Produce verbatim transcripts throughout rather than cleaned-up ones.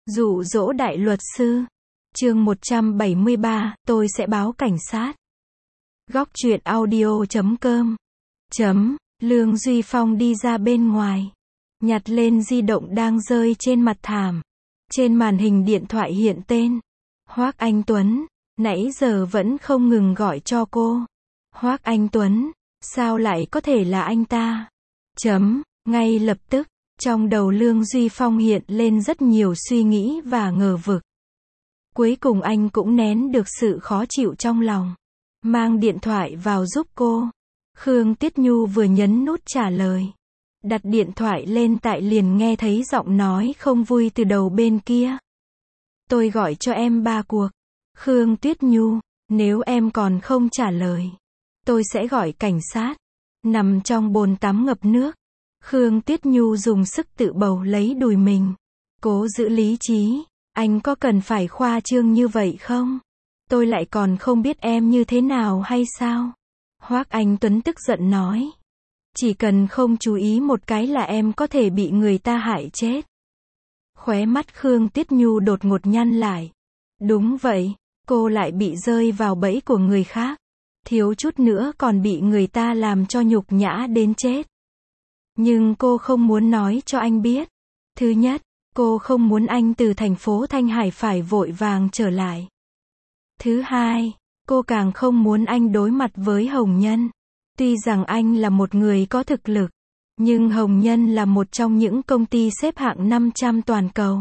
Dụ dỗ đại luật sư. Chương một trăm bảy mươi ba, tôi sẽ báo cảnh sát. Góc truyện audio chấm com. Chấm, Lương Duy Phong đi ra bên ngoài. Nhặt lên di động đang rơi trên mặt thảm. Trên màn hình điện thoại hiện tên. Hoác Anh Tuấn. Nãy giờ vẫn không ngừng gọi cho cô. Hoác Anh Tuấn. Sao lại có thể là anh ta? Chấm, ngay lập tức. Trong đầu Lương Duy Phong hiện lên rất nhiều suy nghĩ và ngờ vực. Cuối cùng anh cũng nén được sự khó chịu trong lòng. Mang điện thoại vào giúp cô. Khương Tiết Nhu vừa nhấn nút trả lời. Đặt điện thoại lên tại liền nghe thấy giọng nói không vui từ đầu bên kia. Tôi gọi cho em ba cuộc. Khương Tuyết Nhu, nếu em còn không trả lời, tôi sẽ gọi cảnh sát. Nằm trong bồn tắm ngập nước. Khương Tiết Nhu dùng sức tự bầu lấy đùi mình. Cố giữ lý trí. Anh có cần phải khoa trương như vậy không? Tôi lại còn không biết em như thế nào hay sao? Hoác Anh Tuấn tức giận nói. Chỉ cần không chú ý một cái là em có thể bị người ta hại chết. Khóe mắt Khương Tiết Nhu đột ngột nhăn lại. Đúng vậy, cô lại bị rơi vào bẫy của người khác. Thiếu chút nữa còn bị người ta làm cho nhục nhã đến chết. Nhưng cô không muốn nói cho anh biết. Thứ nhất, cô không muốn anh từ thành phố Thanh Hải phải vội vàng trở lại. Thứ hai, cô càng không muốn anh đối mặt với Hồng Nhân. Tuy rằng anh là một người có thực lực, nhưng Hồng Nhân là một trong những công ty xếp hạng năm trăm toàn cầu.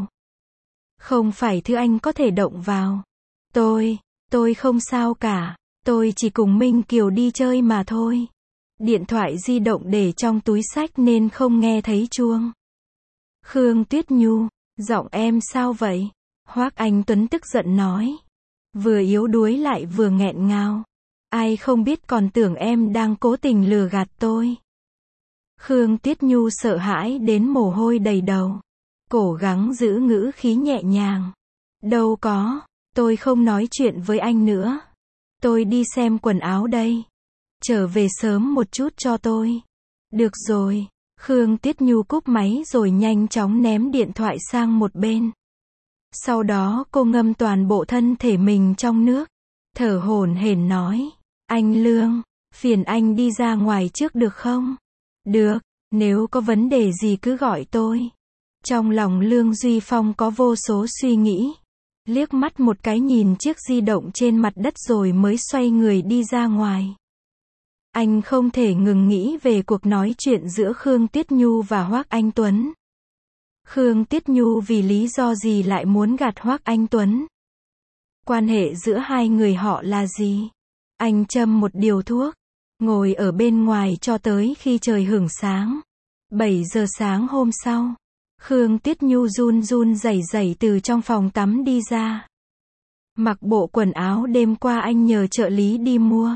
Không phải thứ anh có thể động vào. Tôi, tôi không sao cả. Tôi chỉ cùng Minh Kiều đi chơi mà thôi. Điện thoại di động để trong túi xách nên không nghe thấy chuông. Khương Tuyết Nhu, giọng em sao vậy? Hoác Anh Tuấn tức giận nói. Vừa yếu đuối lại vừa nghẹn ngào. Ai không biết còn tưởng em đang cố tình lừa gạt tôi. Khương Tuyết Nhu sợ hãi đến mồ hôi đầy đầu. Cố gắng giữ ngữ khí nhẹ nhàng. Đâu có, tôi không nói chuyện với anh nữa. Tôi đi xem quần áo đây. Trở về sớm một chút cho tôi. Được rồi. Khương Tiết Nhu cúp máy rồi nhanh chóng ném điện thoại sang một bên. Sau đó cô ngâm toàn bộ thân thể mình trong nước. Thở hổn hển nói. Anh Lương, phiền anh đi ra ngoài trước được không? Được, nếu có vấn đề gì cứ gọi tôi. Trong lòng Lương Duy Phong có vô số suy nghĩ. Liếc mắt một cái nhìn chiếc di động trên mặt đất rồi mới xoay người đi ra ngoài. Anh không thể ngừng nghĩ về cuộc nói chuyện giữa Khương Tiết Nhu và Hoác Anh Tuấn. Khương Tiết Nhu vì lý do gì lại muốn gạt Hoác Anh Tuấn? Quan hệ giữa hai người họ là gì? Anh châm một điều thuốc, ngồi ở bên ngoài cho tới khi trời hửng sáng. bảy giờ sáng hôm sau, Khương Tiết Nhu run run rẩy rẩy từ trong phòng tắm đi ra. Mặc bộ quần áo đêm qua anh nhờ trợ lý đi mua.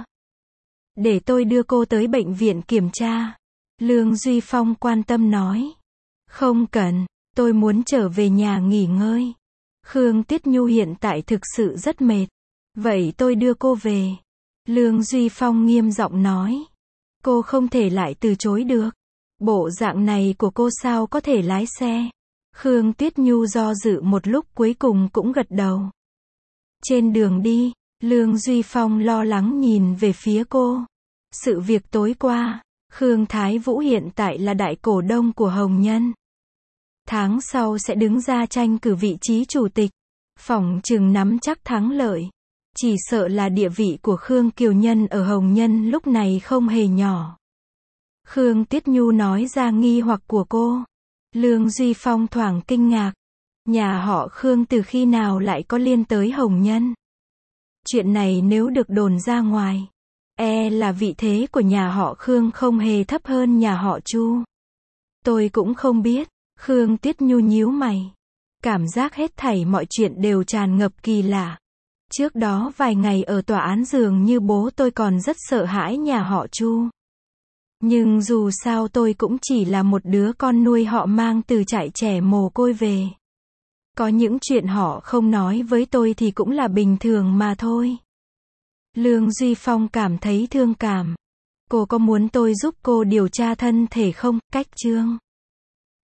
Để tôi đưa cô tới bệnh viện kiểm tra. Lương Duy Phong quan tâm nói. Không cần, tôi muốn trở về nhà nghỉ ngơi. Khương Tiết Nhu hiện tại thực sự rất mệt. Vậy tôi đưa cô về. Lương Duy Phong nghiêm giọng nói. Cô không thể lại từ chối được. Bộ dạng này của cô sao có thể lái xe? Khương Tiết Nhu do dự một lúc cuối cùng cũng gật đầu. Trên đường đi, Lương Duy Phong lo lắng nhìn về phía cô. Sự việc tối qua, Khương Thái Vũ hiện tại là đại cổ đông của Hồng Nhân. Tháng sau sẽ đứng ra tranh cử vị trí chủ tịch. Phỏng chừng nắm chắc thắng lợi. Chỉ sợ là địa vị của Khương Kiều Nhân ở Hồng Nhân lúc này không hề nhỏ. Khương Tiết Nhu nói ra nghi hoặc của cô. Lương Duy Phong thoảng kinh ngạc. Nhà họ Khương từ khi nào lại có liên tới Hồng Nhân? Chuyện này nếu được đồn ra ngoài, e là vị thế của nhà họ Khương không hề thấp hơn nhà họ Chu. Tôi cũng không biết. Khương Tiết Nhu nhíu mày. Cảm giác hết thảy mọi chuyện đều tràn ngập kỳ lạ. Trước đó vài ngày ở tòa án dường như bố tôi còn rất sợ hãi nhà họ Chu. Nhưng dù sao tôi cũng chỉ là một đứa con nuôi họ mang từ trại trẻ mồ côi về. Có những chuyện họ không nói với tôi thì cũng là bình thường mà thôi. Lương Duy Phong cảm thấy thương cảm. Cô có muốn tôi giúp cô điều tra thân thể không? Cách chương